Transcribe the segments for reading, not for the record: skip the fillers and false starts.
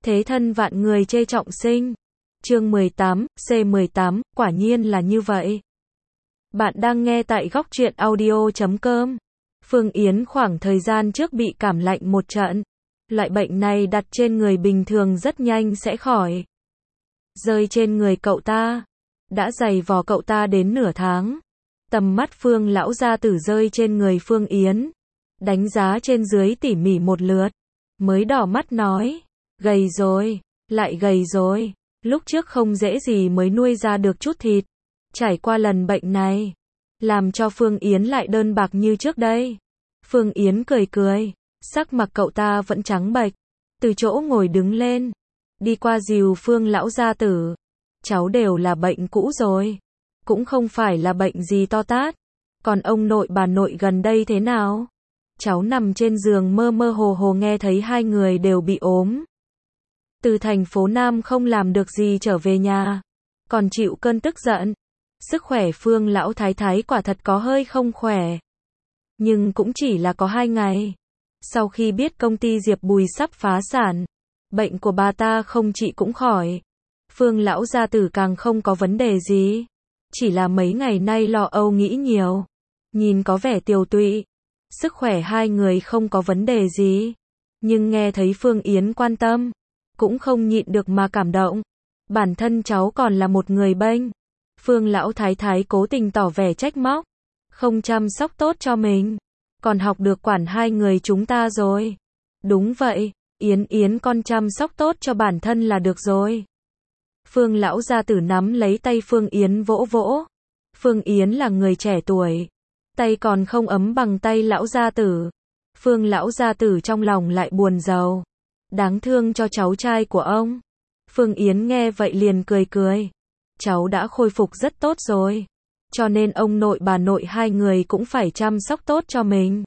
Thế thân vạn người chê trọng sinh. Chương 18, C18, quả nhiên là như vậy. Bạn đang nghe tại góc truyện audio.com. Phương Yến khoảng thời gian trước bị cảm lạnh một trận. Loại bệnh này đặt trên người bình thường rất nhanh sẽ khỏi. Rơi trên người cậu ta. Đã giày vò cậu ta đến nửa tháng. Tầm mắt Phương lão gia tử rơi trên người Phương Yến. Đánh giá trên dưới tỉ mỉ một lượt. Mới đỏ mắt nói. Gầy rồi, lại gầy rồi. Lúc trước không dễ gì mới nuôi ra được chút thịt. Trải qua lần bệnh này. Làm cho Phương Yến lại đơn bạc như trước đây. Phương Yến cười cười. Sắc mặt cậu ta vẫn trắng bệch. Từ chỗ ngồi đứng lên. Đi qua dìu Phương lão gia tử. Cháu đều là bệnh cũ rồi. Cũng không phải là bệnh gì to tát. Còn ông nội bà nội gần đây thế nào? Cháu nằm trên giường mơ mơ hồ hồ nghe thấy hai người đều bị ốm. Từ thành phố Nam không làm được gì trở về nhà. Còn chịu cơn tức giận. Sức khỏe Phương lão thái thái quả thật có hơi không khỏe. Nhưng cũng chỉ là có 2 ngày. Sau khi biết công ty Diệp Bùi sắp phá sản. Bệnh của bà ta không trị cũng khỏi. Phương lão gia tử càng không có vấn đề gì. Chỉ là mấy ngày nay lo âu nghĩ nhiều. Nhìn có vẻ tiều tụy. Sức khỏe hai người không có vấn đề gì. Nhưng nghe thấy Phương Yến quan tâm. Cũng không nhịn được mà cảm động. Bản thân cháu còn là một người bênh. Phương lão thái thái cố tình tỏ vẻ trách móc. Không chăm sóc tốt cho mình. Còn học được quản hai người chúng ta rồi. Đúng vậy, Yến con chăm sóc tốt cho bản thân là được rồi. Phương lão gia tử nắm lấy tay Phương Yến vỗ vỗ. Phương Yến là người trẻ tuổi. Tay còn không ấm bằng tay lão gia tử. Phương lão gia tử trong lòng lại buồn rầu. Đáng thương cho cháu trai của ông. Phương Yến nghe vậy liền cười cười. Cháu đã khôi phục rất tốt rồi. Cho nên ông nội bà nội hai người cũng phải chăm sóc tốt cho mình.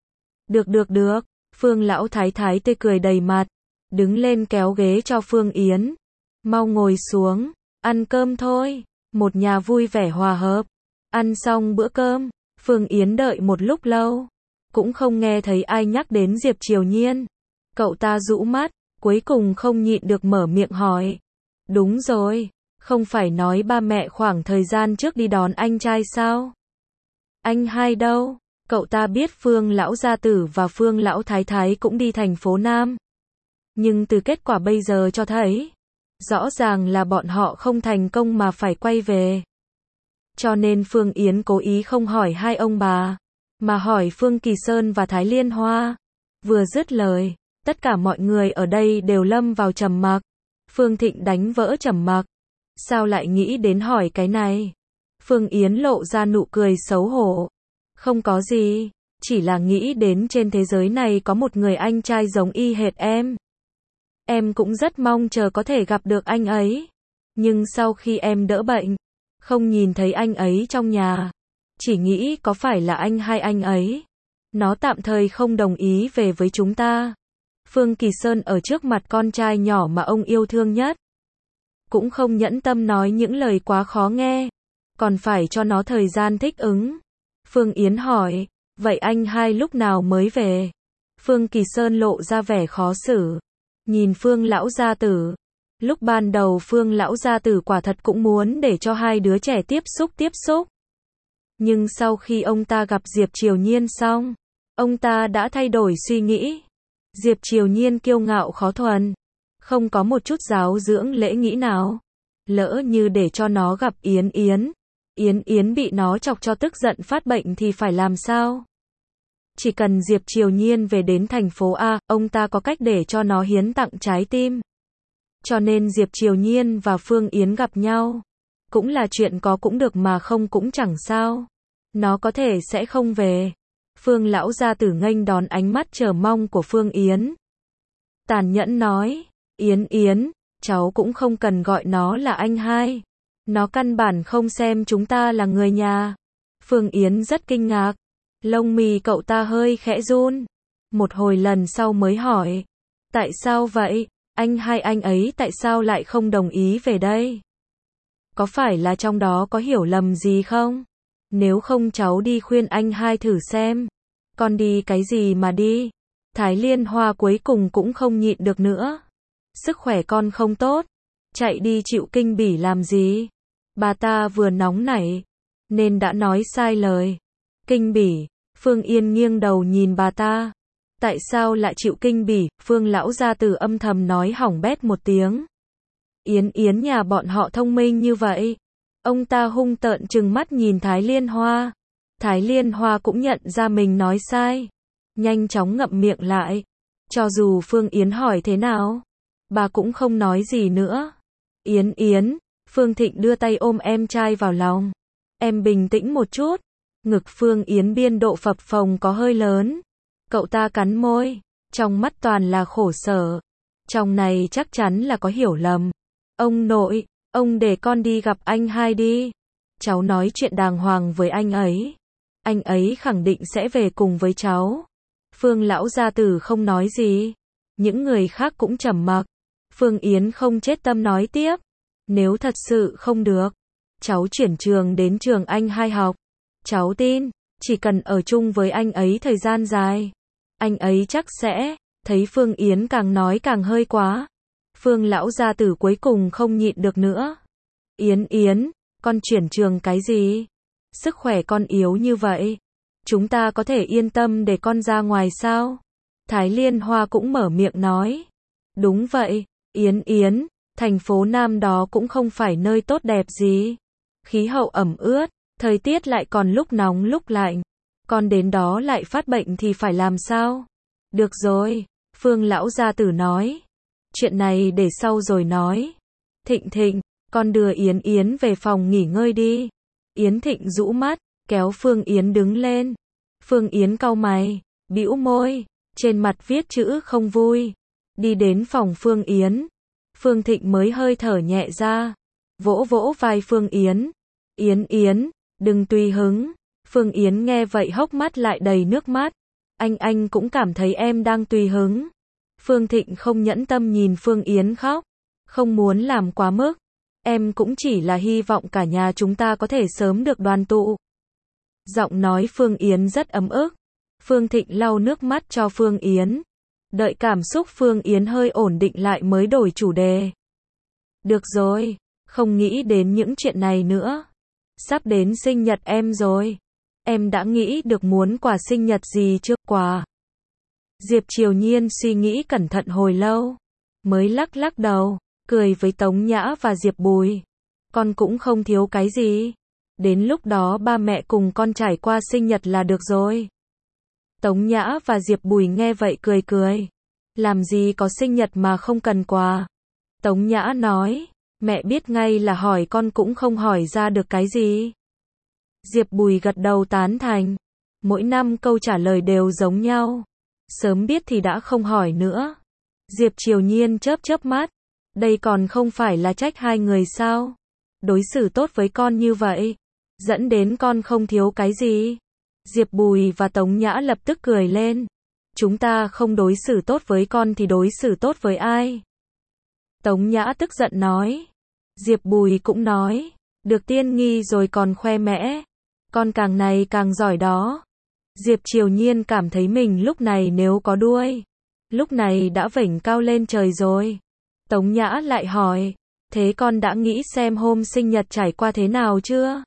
Được. Phương lão thái thái tươi cười đầy mặt. Đứng lên kéo ghế cho Phương Yến. Mau ngồi xuống. Ăn cơm thôi. Một nhà vui vẻ hòa hợp. Ăn xong bữa cơm. Phương Yến đợi một lúc lâu. Cũng không nghe thấy ai nhắc đến Diệp Triều Nhiên. Cậu ta rũ mắt. Cuối cùng không nhịn được mở miệng hỏi. Đúng rồi. Không phải nói ba mẹ khoảng thời gian trước đi đón anh trai sao? Anh hai đâu? Cậu ta biết Phương lão gia tử và Phương lão thái thái cũng đi thành phố Nam. Nhưng từ kết quả bây giờ cho thấy. Rõ ràng là bọn họ không thành công mà phải quay về. Cho nên Phương Yến cố ý không hỏi hai ông bà. Mà hỏi Phương Kỳ Sơn và Thái Liên Hoa. Vừa dứt lời. Tất cả mọi người ở đây đều lâm vào trầm mặc. Phương Thịnh đánh vỡ trầm mặc. Sao lại nghĩ đến hỏi cái này? Phương Yến lộ ra nụ cười xấu hổ. Không có gì, chỉ là nghĩ đến trên thế giới này có một người anh trai giống y hệt em. Em cũng rất mong chờ có thể gặp được anh ấy. Nhưng sau khi em đỡ bệnh, không nhìn thấy anh ấy trong nhà. Chỉ nghĩ có phải là anh hay anh ấy. Nó tạm thời không đồng ý về với chúng ta. Phương Kỳ Sơn ở trước mặt con trai nhỏ mà ông yêu thương nhất. Cũng không nhẫn tâm nói những lời quá khó nghe. Còn phải cho nó thời gian thích ứng. Phương Yến hỏi, vậy anh hai lúc nào mới về? Phương Kỳ Sơn lộ ra vẻ khó xử. Nhìn Phương lão gia tử. Lúc ban đầu Phương lão gia tử quả thật cũng muốn để cho hai đứa trẻ tiếp xúc. Nhưng sau khi ông ta gặp Diệp Triều Nhiên xong, ông ta đã thay đổi suy nghĩ. Diệp Triều Nhiên kiêu ngạo khó thuần. Không có một chút giáo dưỡng lễ nghĩ nào. Lỡ như để cho nó gặp Yến bị nó chọc cho tức giận phát bệnh thì phải làm sao? Chỉ cần Diệp Triều Nhiên về đến thành phố A, ông ta có cách để cho nó hiến tặng trái tim. Cho nên Diệp Triều Nhiên và Phương Yến gặp nhau. Cũng là chuyện có cũng được mà không cũng chẳng sao. Nó có thể sẽ không về. Phương lão gia tử nghênh đón ánh mắt chờ mong của Phương Yến. Tàn nhẫn nói. Yến, cháu cũng không cần gọi nó là anh hai. Nó căn bản không xem chúng ta là người nhà. Phương Yến rất kinh ngạc. Lông mì cậu ta hơi khẽ run. Một hồi lần sau mới hỏi. Tại sao vậy? Anh hai anh ấy tại sao lại không đồng ý về đây? Có phải là trong đó có hiểu lầm gì không? Nếu không cháu đi khuyên anh hai thử xem. Con đi cái gì mà đi? Thái Liên Hoa cuối cùng cũng không nhịn được nữa. sức khỏe con không tốt, chạy đi chịu kinh bỉ làm gì? Bà ta vừa nóng nảy, nên đã nói sai lời. Kinh bỉ, Phương Yên nghiêng đầu nhìn bà ta. Tại sao lại chịu kinh bỉ? Phương lão gia tử âm thầm nói hỏng bét một tiếng. Yến Yến nhà bọn họ thông minh như vậy. Ông ta hung tợn trừng mắt nhìn Thái Liên Hoa. Thái Liên Hoa cũng nhận ra mình nói sai, nhanh chóng ngậm miệng lại. Cho dù Phương Yến hỏi thế nào, bà cũng không nói gì nữa. Yến Yến, Phương Thịnh đưa tay ôm em trai vào lòng. Em bình tĩnh một chút. Ngực Phương Yến biên độ phập phồng có hơi lớn. Cậu ta cắn môi, trong mắt toàn là khổ sở. Trong này chắc chắn là có hiểu lầm. Ông nội, ông để con đi gặp anh hai đi. Cháu nói chuyện đàng hoàng với anh ấy. Anh ấy khẳng định sẽ về cùng với cháu. Phương lão gia tử không nói gì. Những người khác cũng trầm mặc. Phương Yến không chết tâm nói tiếp. Nếu thật sự không được, cháu chuyển trường đến trường anh hai học. Cháu tin, chỉ cần ở chung với anh ấy thời gian dài, anh ấy chắc sẽ. Thấy Phương Yến càng nói càng hơi quá. Phương lão gia tử cuối cùng không nhịn được nữa. Yến Yến, con chuyển trường cái gì? Sức khỏe con yếu như vậy, chúng ta có thể yên tâm để con ra ngoài sao? Thái Liên Hoa cũng mở miệng nói. Đúng vậy, Yến Yến, thành phố Nam đó cũng không phải nơi tốt đẹp gì. Khí hậu ẩm ướt, thời tiết lại còn lúc nóng lúc lạnh. Con đến đó lại phát bệnh thì phải làm sao? Được rồi, Phương lão gia tử nói. Chuyện này để sau rồi nói. Thịnh Thịnh, con đưa Yến Yến về phòng nghỉ ngơi đi. Yến Thịnh rũ mắt, kéo Phương Yến đứng lên. Phương Yến cau mày, bĩu môi, trên mặt viết chữ không vui. Đi đến phòng Phương Yến. Phương Thịnh mới hơi thở nhẹ ra. Vỗ vỗ vai Phương Yến. Yến Yến, đừng tùy hứng. Phương Yến nghe vậy hốc mắt lại đầy nước mắt. Anh cũng cảm thấy em đang tùy hứng. Phương Thịnh không nhẫn tâm nhìn Phương Yến khóc. Không muốn làm quá mức. Em cũng chỉ là hy vọng cả nhà chúng ta có thể sớm được đoàn tụ. Giọng nói Phương Yến rất ấm ức. Phương Thịnh lau nước mắt cho Phương Yến. Đợi cảm xúc Phương Yến hơi ổn định lại mới đổi chủ đề. Được rồi, không nghĩ đến những chuyện này nữa. Sắp đến sinh nhật em rồi. Em đã nghĩ được muốn quà sinh nhật gì chưa? Quà. Diệp Triều Nhiên suy nghĩ cẩn thận hồi lâu, mới lắc lắc đầu, cười với Tống Nhã và Diệp Bùi. Con cũng không thiếu cái gì. Đến lúc đó ba mẹ cùng con trải qua sinh nhật là được rồi. Tống Nhã và Diệp Bùi nghe vậy cười cười. Làm gì có sinh nhật mà không cần quà. Tống Nhã nói, mẹ biết ngay là hỏi con cũng không hỏi ra được cái gì. Diệp Bùi gật đầu tán thành. Mỗi năm câu trả lời đều giống nhau. Sớm biết thì đã không hỏi nữa. Diệp Triều Nhiên chớp chớp mắt. Đây còn không phải là trách hai người sao? Đối xử tốt với con như vậy, dẫn đến con không thiếu cái gì. Diệp Bùi và Tống Nhã lập tức cười lên. Chúng ta không đối xử tốt với con thì đối xử tốt với ai? Tống Nhã tức giận nói. Diệp Bùi cũng nói. Được tiên nghi rồi còn khoe mẽ. Con càng này càng giỏi đó. Diệp Triều Nhiên cảm thấy mình lúc này nếu có đuôi, lúc này đã vểnh cao lên trời rồi. Tống Nhã lại hỏi. Thế con đã nghĩ xem hôm sinh nhật trải qua thế nào chưa?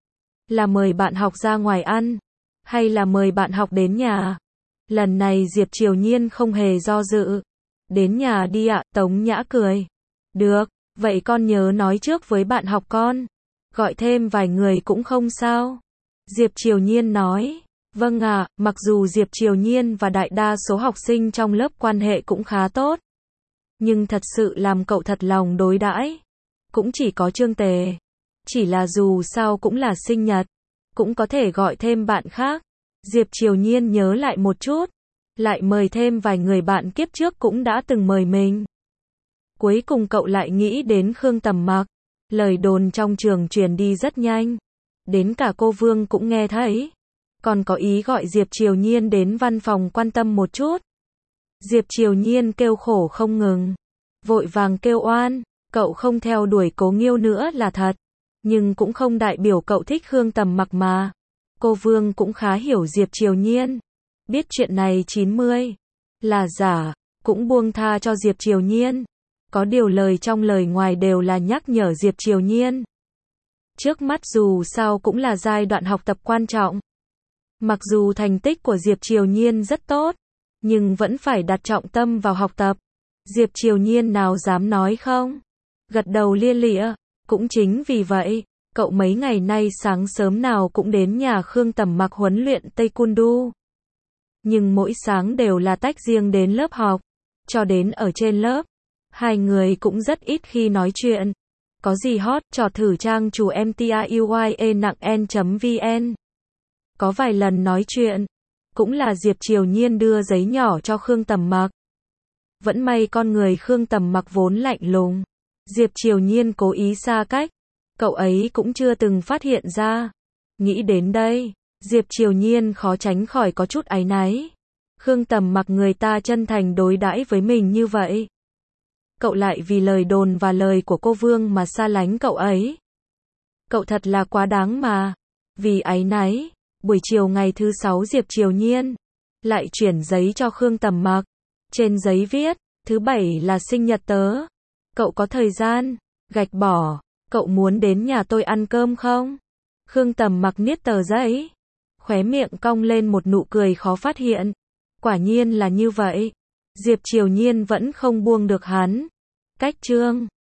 Là mời bạn học ra ngoài ăn, hay là mời bạn học đến nhà? Lần này Diệp Triều Nhiên không hề do dự. Đến nhà đi ạ, Tống Nhã cười. Được, vậy con nhớ nói trước với bạn học con. Gọi thêm vài người cũng không sao. Diệp Triều Nhiên nói. Vâng ạ, mặc dù Diệp Triều Nhiên và đại đa số học sinh trong lớp quan hệ cũng khá tốt. Nhưng thật sự làm cậu thật lòng đối đãi cũng chỉ có Trương Tề. Chỉ là dù sao cũng là sinh nhật, cũng có thể gọi thêm bạn khác. Diệp Triều Nhiên nhớ lại một chút, lại mời thêm vài người bạn kiếp trước cũng đã từng mời mình. Cuối cùng cậu lại nghĩ đến Khương Tầm Mặc. Lời đồn trong trường truyền đi rất nhanh, đến cả cô Vương cũng nghe thấy. Còn có ý gọi Diệp Triều Nhiên đến văn phòng quan tâm một chút. Diệp Triều Nhiên kêu khổ không ngừng, vội vàng kêu oan. Cậu không theo đuổi Cố Nghiêu nữa là thật, nhưng cũng không đại biểu cậu thích Khương Tầm Mặc mà. Cô Vương cũng khá hiểu Diệp Triều Nhiên, biết chuyện này 90 là giả, cũng buông tha cho Diệp Triều Nhiên. Có điều lời trong lời ngoài đều là nhắc nhở Diệp Triều Nhiên. Trước mắt dù sao cũng là giai đoạn học tập quan trọng. Mặc dù thành tích của Diệp Triều Nhiên rất tốt, nhưng vẫn phải đặt trọng tâm vào học tập. Diệp Triều Nhiên nào dám nói không? Gật đầu lia lịa. Cũng chính vì vậy, cậu mấy ngày nay sáng sớm nào cũng đến nhà Khương Tầm Mặc huấn luyện Taekwondo. Nhưng mỗi sáng đều là tách riêng đến lớp học. Cho đến ở trên lớp, hai người cũng rất ít khi nói chuyện. Có gì hot, trò thử trang chủ mtiuye.n.vn. Có vài lần nói chuyện, cũng là Diệp Triều Nhiên đưa giấy nhỏ cho Khương Tầm Mặc. Vẫn may con người Khương Tầm Mặc vốn lạnh lùng. Diệp Triều Nhiên cố ý xa cách, cậu ấy cũng chưa từng phát hiện ra. Nghĩ đến đây, Diệp Triều Nhiên khó tránh khỏi có chút áy náy. Khương Tầm Mặc người ta chân thành đối đãi với mình như vậy. Cậu lại vì lời đồn và lời của cô Vương mà xa lánh cậu ấy. Cậu thật là quá đáng mà. Vì áy náy, buổi chiều ngày thứ 6 Diệp Triều Nhiên lại chuyển giấy cho Khương Tầm Mặc. Trên giấy viết, thứ 7 là sinh nhật tớ. Cậu có thời gian? Gạch bỏ. Cậu muốn đến nhà tôi ăn cơm không? Khương Tầm Mặc niết tờ giấy, khóe miệng cong lên một nụ cười khó phát hiện. Quả nhiên là như vậy. Diệp Triều Nhiên vẫn không buông được hắn. Cách chương